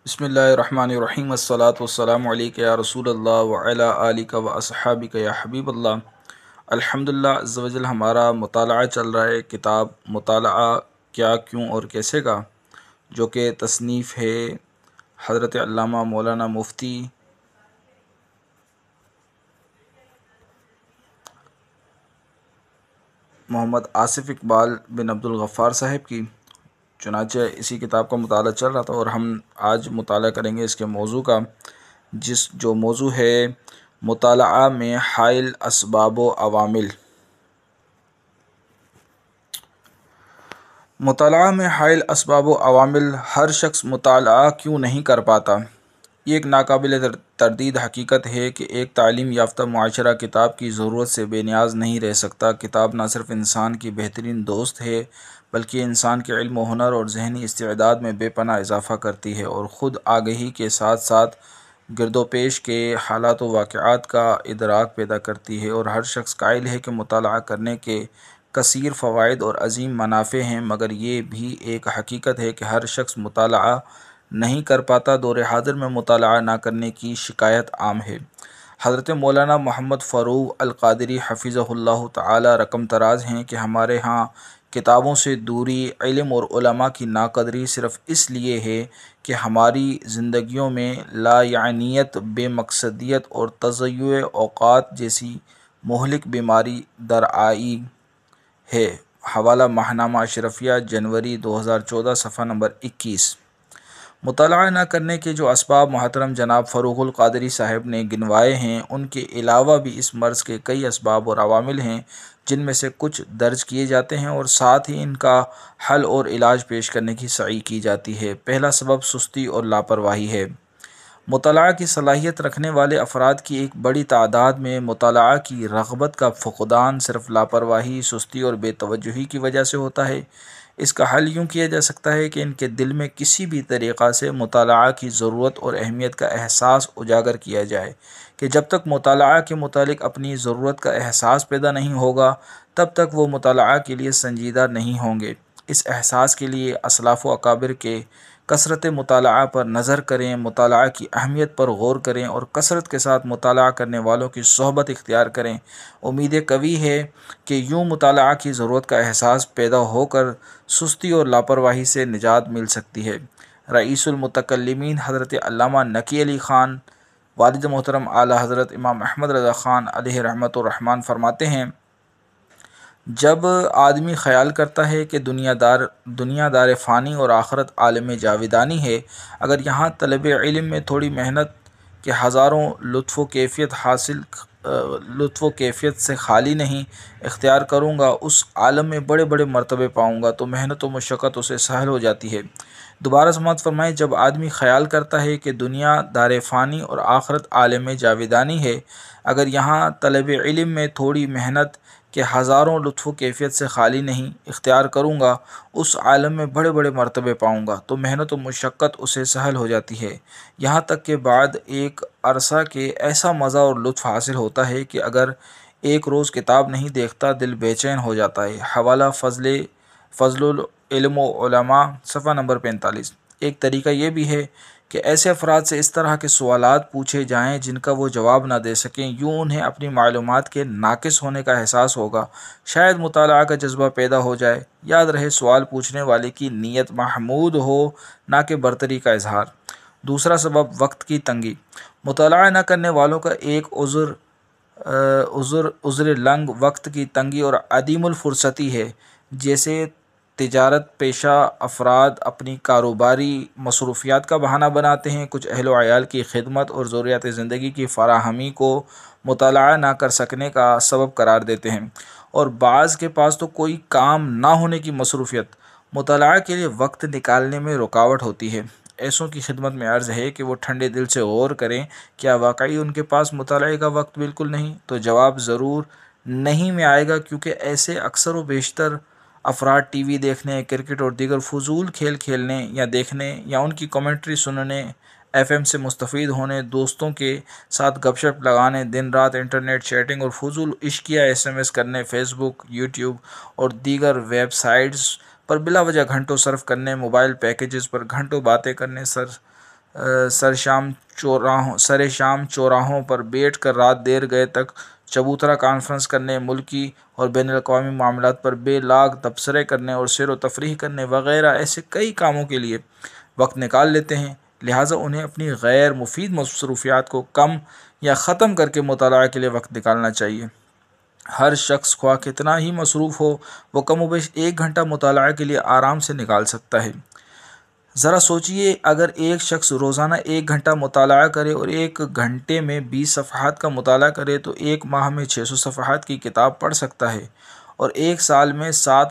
بسم اللہ الرحمن الرحیم الصلاۃ والسلام علیک یا رسول اللہ وعلی آلک و اصحابک یا حبیب اللہ۔ الحمدللہ عز و جل ہمارا مطالعہ چل رہا ہے کتاب مطالعہ کیا کیوں اور کیسے کا، جو کہ تصنیف ہے حضرت علامہ مولانا مفتی محمد آصف اقبال بن عبد الغفار صاحب کی۔ چنانچہ اسی کتاب کا مطالعہ چل رہا تھا اور ہم آج مطالعہ کریں گے اس کے موضوع کا، جو موضوع ہے مطالعہ میں حائل اسباب و عوامل۔ مطالعہ میں حائل اسباب و عوامل۔ ہر شخص مطالعہ کیوں نہیں کر پاتا؟ یہ ایک ناقابل تردید حقیقت ہے کہ ایک تعلیم یافتہ معاشرہ کتاب کی ضرورت سے بے نیاز نہیں رہ سکتا۔ کتاب نہ صرف انسان کی بہترین دوست ہے بلکہ انسان کے علم و ہنر اور ذہنی استعداد میں بے پناہ اضافہ کرتی ہے اور خود آگہی کے ساتھ ساتھ گرد و پیش کے حالات و واقعات کا ادراک پیدا کرتی ہے، اور ہر شخص قائل ہے کہ مطالعہ کرنے کے کثیر فوائد اور عظیم منافع ہیں، مگر یہ بھی ایک حقیقت ہے کہ ہر شخص مطالعہ نہیں کر پاتا۔ دور حاضر میں مطالعہ نہ کرنے کی شکایت عام ہے۔ حضرت مولانا محمد فروغ القادری حفظہ اللہ تعالی رقم طراز ہیں کہ ہمارے ہاں کتابوں سے دوری، علم اور علماء کی ناقدری صرف اس لیے ہے کہ ہماری زندگیوں میں لا یعنیت، بے مقصدیت اور تضیع اوقات جیسی مہلک بیماری درآئی ہے۔ حوالہ ماہنامہ اشرفیہ، جنوری 2014، صفحہ نمبر 21۔ مطالعہ نہ کرنے کے جو اسباب محترم جناب فروغ القادری صاحب نے گنوائے ہیں، ان کے علاوہ بھی اس مرض کے کئی اسباب اور عوامل ہیں جن میں سے کچھ درج کیے جاتے ہیں اور ساتھ ہی ان کا حل اور علاج پیش کرنے کی سعی کی جاتی ہے۔ پہلا سبب سستی اور لاپرواہی ہے۔ مطالعہ کی صلاحیت رکھنے والے افراد کی ایک بڑی تعداد میں مطالعہ کی رغبت کا فقدان صرف لاپرواہی، سستی اور بے توجہی کی وجہ سے ہوتا ہے۔ اس کا حل یوں کیا جا سکتا ہے کہ ان کے دل میں کسی بھی طریقہ سے مطالعہ کی ضرورت اور اہمیت کا احساس اجاگر کیا جائے کہ جب تک مطالعہ کے متعلق اپنی ضرورت کا احساس پیدا نہیں ہوگا تب تک وہ مطالعہ کے لیے سنجیدہ نہیں ہوں گے۔ اس احساس کے لیے اسلاف و اکابر کے کثرت مطالعہ پر نظر کریں، مطالعہ کی اہمیت پر غور کریں اور کثرت کے ساتھ مطالعہ کرنے والوں کی صحبت اختیار کریں۔ امید قوی ہے کہ یوں مطالعہ کی ضرورت کا احساس پیدا ہو کر سستی اور لاپرواہی سے نجات مل سکتی ہے۔ رئیس المتکلمین حضرت علامہ نقی علی خان، والد محترم اعلیٰ حضرت امام احمد رضا خان علیہ رحمۃ الرحمن فرماتے ہیں، جب آدمی خیال کرتا ہے کہ دنیا دار فانی اور آخرت عالم جاودانی ہے، اگر یہاں طلب علم میں تھوڑی محنت کے ہزاروں لطف و کیفیت سے خالی نہیں اختیار کروں گا، اس عالم میں بڑے بڑے مرتبے پاؤں گا تو محنت و مشقت اسے سہل ہو جاتی ہے۔ دوبارہ سماعت فرمائیں، جب آدمی خیال کرتا ہے کہ دنیا دار فانی اور آخرت عالم جاودانی ہے، اگر یہاں طلب علم میں تھوڑی محنت کہ ہزاروں لطف و کیفیت سے خالی نہیں اختیار کروں گا، اس عالم میں بڑے بڑے مرتبے پاؤں گا تو محنت و مشقت اسے سہل ہو جاتی ہے، یہاں تک کہ بعد ایک عرصہ کے ایسا مزہ اور لطف حاصل ہوتا ہے کہ اگر ایک روز کتاب نہیں دیکھتا دل بے چین ہو جاتا ہے۔ حوالہ فضل العلم و علماء، صفحہ نمبر 45۔ ایک طریقہ یہ بھی ہے کہ ایسے افراد سے اس طرح کے سوالات پوچھے جائیں جن کا وہ جواب نہ دے سکیں، یوں انہیں اپنی معلومات کے ناقص ہونے کا احساس ہوگا، شاید مطالعہ کا جذبہ پیدا ہو جائے۔ یاد رہے، سوال پوچھنے والے کی نیت محمود ہو، نہ کہ برتری کا اظہار۔ دوسرا سبب وقت کی تنگی۔ مطالعہ نہ کرنے والوں کا ایک عذر لنگ وقت کی تنگی اور عدیم الفرصتی ہے۔ جیسے تجارت پیشہ افراد اپنی کاروباری مصروفیات کا بہانہ بناتے ہیں، کچھ اہل و عیال کی خدمت اور ضروریات زندگی کی فراہمی کو مطالعہ نہ کر سکنے کا سبب قرار دیتے ہیں، اور بعض کے پاس تو کوئی کام نہ ہونے کی مصروفیت مطالعہ کے لیے وقت نکالنے میں رکاوٹ ہوتی ہے۔ ایسوں کی خدمت میں عرض ہے کہ وہ ٹھنڈے دل سے غور کریں، کیا واقعی ان کے پاس مطالعے کا وقت بالکل نہیں؟ تو جواب ضرور نہیں میں آئے گا، کیونکہ ایسے اکثر و بیشتر افراد ٹی وی دیکھنے، کرکٹ اور دیگر فضول کھیل کھیلنے یا دیکھنے یا ان کی کمنٹری سننے، ایف ایم سے مستفید ہونے، دوستوں کے ساتھ گپ شپ لگانے، دن رات انٹرنیٹ چیٹنگ اور فضول عشقیہ ایس ایم ایس کرنے، فیس بک، یوٹیوب اور دیگر ویب سائٹس پر بلا وجہ گھنٹوں صرف کرنے، موبائل پیکیجز پر گھنٹوں باتیں کرنے، سر شام چوراہوں پر بیٹھ کر رات دیر گئے تک چبوترا کانفرنس کرنے، ملکی اور بین الاقوامی معاملات پر بے لاگ تبصرے کرنے اور سیر و تفریح کرنے وغیرہ ایسے کئی کاموں کے لیے وقت نکال لیتے ہیں۔ لہٰذا انہیں اپنی غیر مفید مصروفیات کو کم یا ختم کر کے مطالعہ کے لیے وقت نکالنا چاہیے۔ ہر شخص خواہ کتنا ہی مصروف ہو، وہ کم و بیش 1 گھنٹہ مطالعہ کے لیے آرام سے نکال سکتا ہے۔ ذرا سوچئے، اگر ایک شخص روزانہ 1 گھنٹہ مطالعہ کرے اور 1 گھنٹے میں 20 صفحات کا مطالعہ کرے تو 1 ماہ میں 600 صفحات کی کتاب پڑھ سکتا ہے، اور 1 سال میں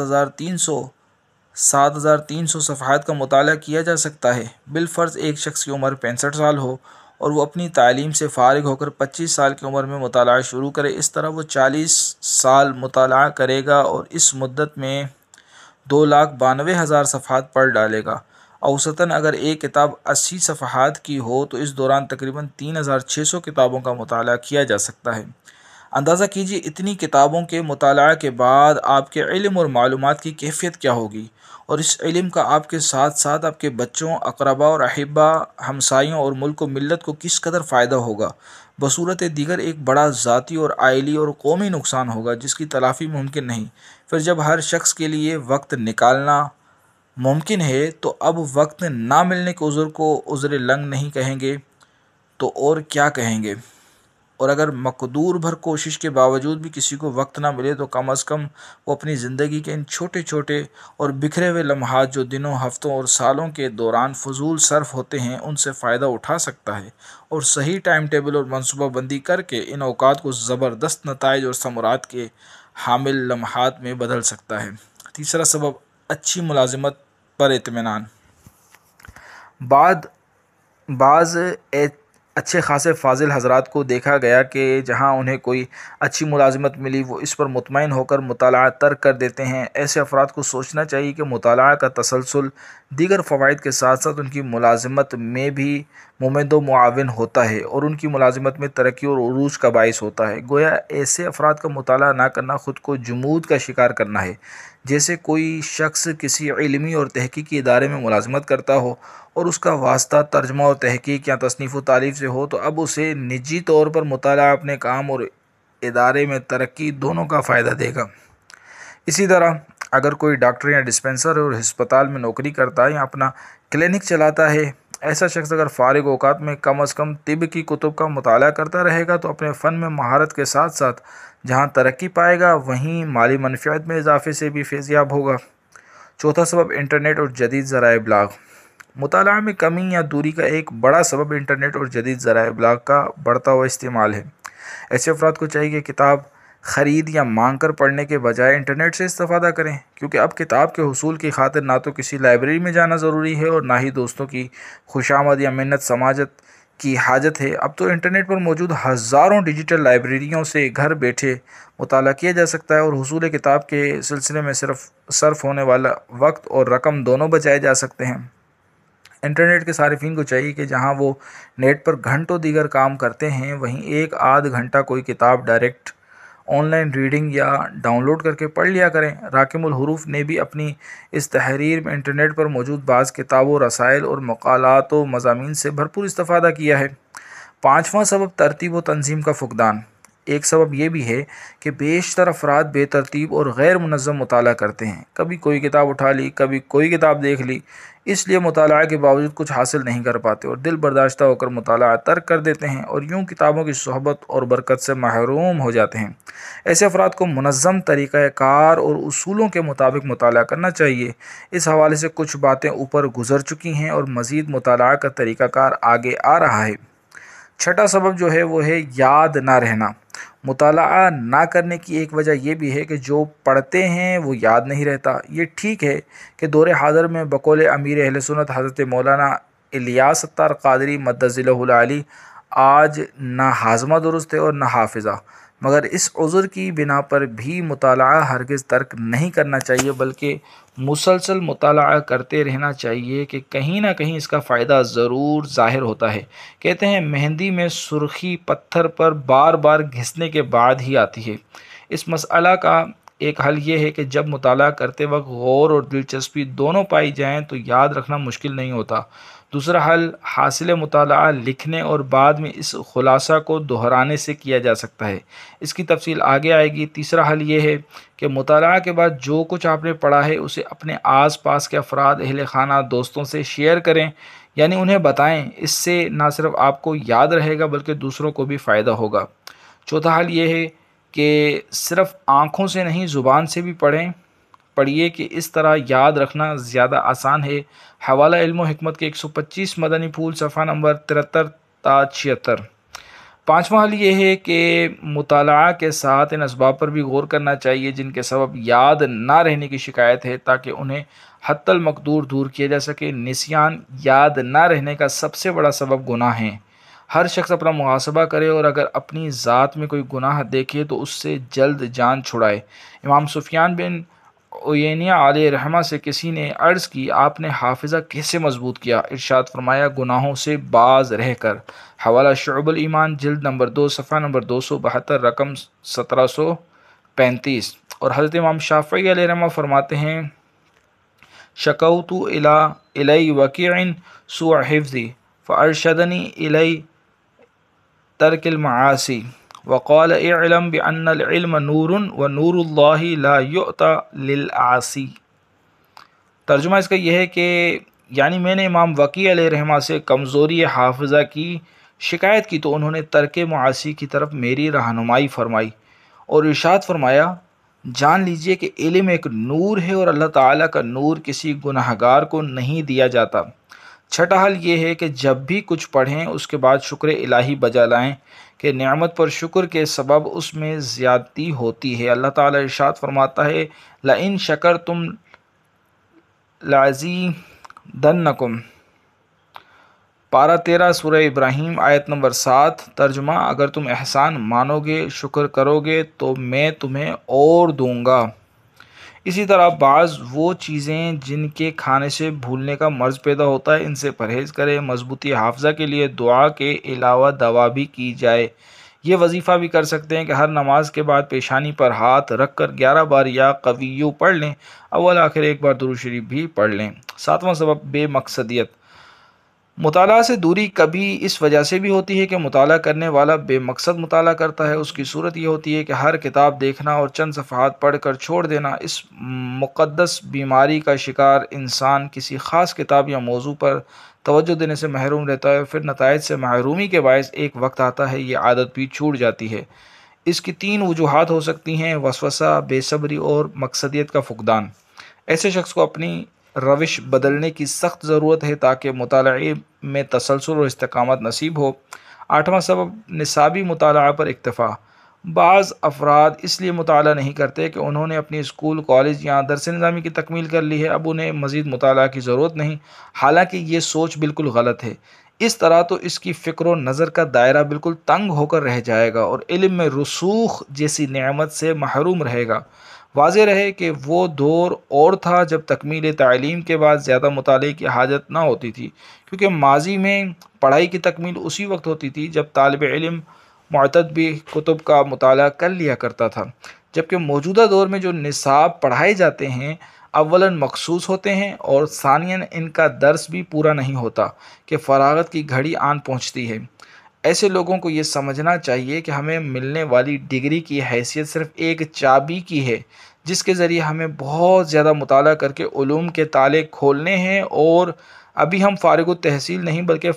7,300 صفحات کا مطالعہ کیا جا سکتا ہے۔ بالفرض ایک شخص کی عمر 65 سال ہو اور وہ اپنی تعلیم سے فارغ ہو کر 25 سال کی عمر میں مطالعہ شروع کرے، اس طرح وہ 40 سال مطالعہ کرے گا اور اس مدت میں 2,92,000 صفحات پڑھ ڈالے گا۔ اوسطاً اگر ایک کتاب 80 صفحات کی ہو تو اس دوران تقریباً 3,600 کتابوں کا مطالعہ کیا جا سکتا ہے۔ اندازہ کیجئے اتنی کتابوں کے مطالعہ کے بعد آپ کے علم اور معلومات کی کیفیت کیا ہوگی، اور اس علم کا آپ کے ساتھ ساتھ آپ کے بچوں، اقربا اور احبا، ہمسایوں اور ملک و ملت کو کس قدر فائدہ ہوگا۔ بصورت دیگر ایک بڑا ذاتی اور عائلی اور قومی نقصان ہوگا جس کی تلافی ممکن نہیں۔ پھر جب ہر شخص کے لیے وقت نکالنا ممکن ہے تو اب وقت نہ ملنے کے عذر کو عذر لنگ نہیں کہیں گے تو اور کیا کہیں گے؟ اور اگر مقدور بھر کوشش کے باوجود بھی کسی کو وقت نہ ملے تو کم از کم وہ اپنی زندگی کے ان چھوٹے چھوٹے اور بکھرے ہوئے لمحات جو دنوں، ہفتوں اور سالوں کے دوران فضول صرف ہوتے ہیں ان سے فائدہ اٹھا سکتا ہے، اور صحیح ٹائم ٹیبل اور منصوبہ بندی کر کے ان اوقات کو زبردست نتائج اور ثمرات کے حامل لمحات میں بدل سکتا ہے۔ تیسرا سبب، اچھی ملازمت پر اطمینان۔ بعض اچھے خاصے فاضل حضرات کو دیکھا گیا کہ جہاں انہیں کوئی اچھی ملازمت ملی وہ اس پر مطمئن ہو کر مطالعہ ترک کر دیتے ہیں۔ ایسے افراد کو سوچنا چاہیے کہ مطالعہ کا تسلسل دیگر فوائد کے ساتھ ساتھ ان کی ملازمت میں بھی ممد و معاون ہوتا ہے اور ان کی ملازمت میں ترقی اور عروج کا باعث ہوتا ہے۔ گویا ایسے افراد کا مطالعہ نہ کرنا خود کو جمود کا شکار کرنا ہے۔ جیسے کوئی شخص کسی علمی اور تحقیقی ادارے میں ملازمت کرتا ہو اور اس کا واسطہ ترجمہ اور تحقیق یا تصنیف و تالیف سے ہو، تو اب اسے نجی طور پر مطالعہ اپنے کام اور ادارے میں ترقی دونوں کا فائدہ دے گا۔ اسی طرح اگر کوئی ڈاکٹر یا ڈسپنسر اور ہسپتال میں نوکری کرتا ہے یا اپنا کلینک چلاتا ہے، ایسا شخص اگر فارغ اوقات میں کم از کم طب کی کتب کا مطالعہ کرتا رہے گا تو اپنے فن میں مہارت کے ساتھ ساتھ جہاں ترقی پائے گا وہیں مالی منفعت میں اضافے سے بھی فیضیاب ہوگا۔ چوتھا سبب، انٹرنیٹ اور جدید ذرائع ابلاغ۔ مطالعہ میں کمی یا دوری کا ایک بڑا سبب انٹرنیٹ اور جدید ذرائع ابلاغ کا بڑھتا ہوا استعمال ہے۔ ایسے افراد کو چاہیے کہ کتاب خرید یا مانگ کر پڑھنے کے بجائے انٹرنیٹ سے استفادہ کریں، کیونکہ اب کتاب کے حصول کی خاطر نہ تو کسی لائبریری میں جانا ضروری ہے اور نہ ہی دوستوں کی خوشامد یا منت سماجت کی حاجت ہے۔ اب تو انٹرنیٹ پر موجود ہزاروں ڈیجیٹل لائبریریوں سے گھر بیٹھے مطالعہ کیا جا سکتا ہے اور حصول کتاب کے سلسلے میں صرف ہونے والا وقت اور رقم دونوں بچائے جا سکتے ہیں۔ انٹرنیٹ کے صارفین کو چاہیے کہ جہاں وہ نیٹ پر گھنٹوں دیگر کام کرتے ہیں وہیں 1 آدھ گھنٹہ کوئی کتاب ڈائریکٹ آن لائن ریڈنگ یا ڈاؤن لوڈ کر کے پڑھ لیا کریں۔ راکم الحروف نے بھی اپنی اس تحریر میں انٹرنیٹ پر موجود بعض کتابوں، رسائل اور مقالات و مضامین سے بھرپور استفادہ کیا ہے۔ پانچواں سبب، ترتیب و تنظیم کا فقدان۔ ایک سبب یہ بھی ہے کہ بیشتر افراد بے ترتیب اور غیر منظم مطالعہ کرتے ہیں، کبھی کوئی کتاب اٹھا لی، کبھی کوئی کتاب دیکھ لی، اس لیے مطالعہ کے باوجود کچھ حاصل نہیں کر پاتے اور دل برداشتہ ہو کر مطالعہ ترک کر دیتے ہیں اور یوں کتابوں کی صحبت اور برکت سے محروم ہو جاتے ہیں۔ ایسے افراد کو منظم طریقہ کار اور اصولوں کے مطابق مطالعہ کرنا چاہیے۔ اس حوالے سے کچھ باتیں اوپر گزر چکی ہیں اور مزید مطالعہ کا طریقہ کار آگے آ رہا ہے۔ چھٹا سبب جو ہے وہ ہے یاد نہ رہنا۔ مطالعہ نہ کرنے کی ایک وجہ یہ بھی ہے کہ جو پڑھتے ہیں وہ یاد نہیں رہتا۔ یہ ٹھیک ہے کہ دور حاضر میں بقول امیر اہل سنت حضرت مولانا الیاس ستار قادری مدد ذلہ العالی آج نہ ہاضمہ درست ہے اور نہ حافظہ، مگر اس عذر کی بنا پر بھی مطالعہ ہرگز ترک نہیں کرنا چاہیے بلکہ مسلسل مطالعہ کرتے رہنا چاہیے کہ کہیں نہ کہیں اس کا فائدہ ضرور ظاہر ہوتا ہے۔ کہتے ہیں مہندی میں سرخی پتھر پر بار بار گھسنے کے بعد ہی آتی ہے۔ اس مسئلہ کا ایک حل یہ ہے کہ جب مطالعہ کرتے وقت غور اور دلچسپی دونوں پائی جائیں تو یاد رکھنا مشکل نہیں ہوتا۔ دوسرا حل حاصل مطالعہ لکھنے اور بعد میں اس خلاصہ کو دہرانے سے کیا جا سکتا ہے، اس کی تفصیل آگے آئے گی۔ تیسرا حل یہ ہے کہ مطالعہ کے بعد جو کچھ آپ نے پڑھا ہے اسے اپنے آس پاس کے افراد، اہل خانہ، دوستوں سے شیئر کریں، یعنی انہیں بتائیں۔ اس سے نہ صرف آپ کو یاد رہے گا بلکہ دوسروں کو بھی فائدہ ہوگا۔ چوتھا حل یہ ہے کہ صرف آنکھوں سے نہیں، زبان سے بھی پڑھیے کہ اس طرح یاد رکھنا زیادہ آسان ہے۔ حوالہ علم و حکمت کے 125 مدنی پھول صفحہ نمبر 73 تا 76۔ پانچواں حل یہ ہے کہ مطالعہ کے ساتھ ان اسباب پر بھی غور کرنا چاہیے جن کے سبب یاد نہ رہنے کی شکایت ہے، تاکہ انہیں حتی المقدور دور کیا جا سکے۔ نسیان، یاد نہ رہنے کا سب سے بڑا سبب گناہ ہے۔ ہر شخص اپنا محاسبہ کرے اور اگر اپنی ذات میں کوئی گناہ دیکھے تو اس سے جلد جان چھڑائے۔ امام سفیان بن عیینہ علیہ رحمہ سے کسی نے عرض کی، آپ نے حافظہ کیسے مضبوط کیا؟ ارشاد فرمایا، گناہوں سے باز رہ کر۔ حوالہ شعب الایمان جلد نمبر 2 صفحہ نمبر 272 رقم 1735۔ اور حضرت امام شافعی علیہ رحمہ فرماتے ہیں، شکوت الی وکیع سوء حفظی فارشدنی الی ترک المعاصی وقال اعلم بأن العلم نور ونور اللہ لا یؤتی للعاصی۔ ترجمہ اس کا یہ ہے کہ یعنی میں نے امام وکیع علیہ رحمہ سے کمزوری حافظہ کی شکایت کی تو انہوں نے ترک معاصی کی طرف میری رہنمائی فرمائی اور ارشاد فرمایا، جان لیجئے کہ علم ایک نور ہے اور اللہ تعالیٰ کا نور کسی گناہگار کو نہیں دیا جاتا۔ چھٹا حل یہ ہے کہ جب بھی کچھ پڑھیں اس کے بعد شکر الہی بجا لائیں کہ نعمت پر شکر کے سبب اس میں زیادتی ہوتی ہے۔ اللہ تعالیٰ ارشاد فرماتا ہے، لئن شکرتم لأزیدنکم، پارہ 13 سورہ ابراہیم آیت نمبر 7۔ ترجمہ، اگر تم احسان مانو گے، شکر کرو گے تو میں تمہیں اور دوں گا۔ اسی طرح بعض وہ چیزیں جن کے کھانے سے بھولنے کا مرض پیدا ہوتا ہے ان سے پرہیز کرے۔ مضبوطی حافظہ کے لیے دعا کے علاوہ دوا بھی کی جائے۔ یہ وظیفہ بھی کر سکتے ہیں کہ ہر نماز کے بعد پیشانی پر ہاتھ رکھ کر 11 بار یا قویو پڑھ لیں، اول آخر ایک بار درود شریف بھی پڑھ لیں۔ ساتواں سبب بے مقصدیت۔ مطالعہ سے دوری کبھی اس وجہ سے بھی ہوتی ہے کہ مطالعہ کرنے والا بے مقصد مطالعہ کرتا ہے۔ اس کی صورت یہ ہوتی ہے کہ ہر کتاب دیکھنا اور چند صفحات پڑھ کر چھوڑ دینا۔ اس مقدس بیماری کا شکار انسان کسی خاص کتاب یا موضوع پر توجہ دینے سے محروم رہتا ہے، پھر نتائج سے محرومی کے باعث ایک وقت آتا ہے یہ عادت بھی چھوٹ جاتی ہے۔ اس کی 3 وجوہات ہو سکتی ہیں: وسوسہ، بے صبری اور مقصدیت کا فقدان۔ ایسے شخص کو اپنی روش بدلنے کی سخت ضرورت ہے تاکہ مطالعے میں تسلسل اور استقامت نصیب ہو۔ 8واں سبب نصابی مطالعہ پر اکتفا۔ بعض افراد اس لیے مطالعہ نہیں کرتے کہ انہوں نے اپنی اسکول، کالج یا درس نظامی کی تکمیل کر لی ہے، اب انہیں مزید مطالعہ کی ضرورت نہیں، حالانکہ یہ سوچ بالکل غلط ہے۔ اس طرح تو اس کی فکر و نظر کا دائرہ بالکل تنگ ہو کر رہ جائے گا اور علم میں رسوخ جیسی نعمت سے محروم رہے گا۔ واضح رہے کہ وہ دور اور تھا جب تکمیل تعلیم کے بعد زیادہ مطالعے کی حاجت نہ ہوتی تھی، کیونکہ ماضی میں پڑھائی کی تکمیل اسی وقت ہوتی تھی جب طالب علم معتد بھی کتب کا مطالعہ کر لیا کرتا تھا، جبکہ موجودہ دور میں جو نصاب پڑھائے جاتے ہیں اولاً مخصوص ہوتے ہیں اور ثانیاً ان کا درس بھی پورا نہیں ہوتا کہ فراغت کی گھڑی آن پہنچتی ہے۔ ایسے لوگوں کو یہ سمجھنا چاہیے کہ ہمیں ملنے والی ڈگری کی حیثیت صرف ایک چابی کی ہے جس کے ذریعے ہمیں بہت زیادہ مطالعہ کر کے علوم کے تالے کھولنے ہیں، اور ابھی ہم فارغ التحصیل نہیں بلکہ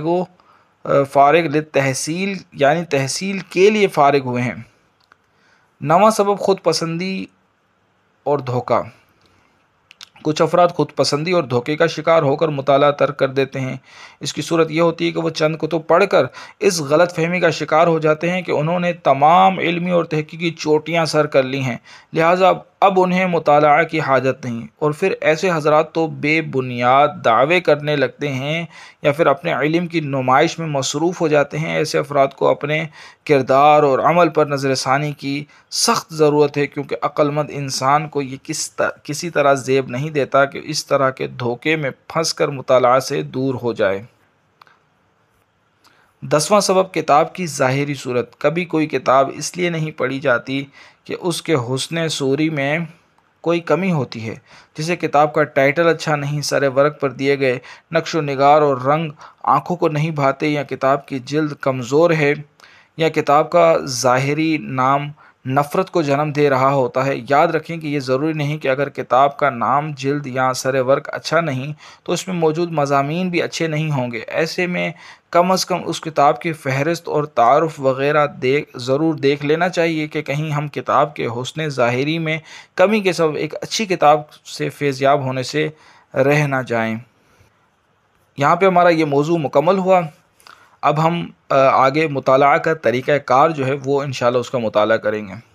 فارغ للتحصیل یعنی تحصیل کے لیے فارغ ہوئے ہیں۔ 9واں سبب خود پسندی اور دھوکہ۔ کچھ افراد خود پسندی اور دھوکے کا شکار ہو کر مطالعہ ترک کر دیتے ہیں۔ اس کی صورت یہ ہوتی ہے کہ وہ چند کتب پڑھ کر اس غلط فہمی کا شکار ہو جاتے ہیں کہ انہوں نے تمام علمی اور تحقیقی چوٹیاں سر کر لی ہیں، لہٰذا اب انہیں مطالعہ کی حاجت نہیں، اور پھر ایسے حضرات تو بے بنیاد دعوے کرنے لگتے ہیں یا پھر اپنے علم کی نمائش میں مصروف ہو جاتے ہیں۔ ایسے افراد کو اپنے کردار اور عمل پر نظر ثانی کی سخت ضرورت ہے، کیونکہ عقل مند انسان کو یہ کسی طرح زیب نہیں دیتا کہ اس طرح کے دھوکے میں پھنس کر مطالعہ سے دور ہو جائے۔ 10واں سبب کتاب کی ظاہری صورت۔ کبھی کوئی کتاب اس لیے نہیں پڑھی جاتی کہ اس کے حسن صوری میں کوئی کمی ہوتی ہے، جسے کتاب کا ٹائٹل اچھا نہیں، سر ورق پر دیے گئے نقش و نگار اور رنگ آنکھوں کو نہیں بھاتے، یا کتاب کی جلد کمزور ہے، یا کتاب کا ظاہری نام نفرت کو جنم دے رہا ہوتا ہے۔ یاد رکھیں کہ یہ ضروری نہیں کہ اگر کتاب کا نام، جلد یا سر ورق اچھا نہیں تو اس میں موجود مضامین بھی اچھے نہیں ہوں گے۔ ایسے میں کم از کم اس کتاب کی فہرست اور تعارف وغیرہ ضرور دیکھ لینا چاہیے کہ کہیں ہم کتاب کے حسن ظاہری میں کمی کے سبب ایک اچھی کتاب سے فیضیاب ہونے سے رہ نہ جائیں۔ یہاں پہ ہمارا یہ موضوع مکمل ہوا۔ اب ہم آگے مطالعہ کا طریقہ کار جو ہے وہ انشاءاللہ اس کا مطالعہ کریں گے۔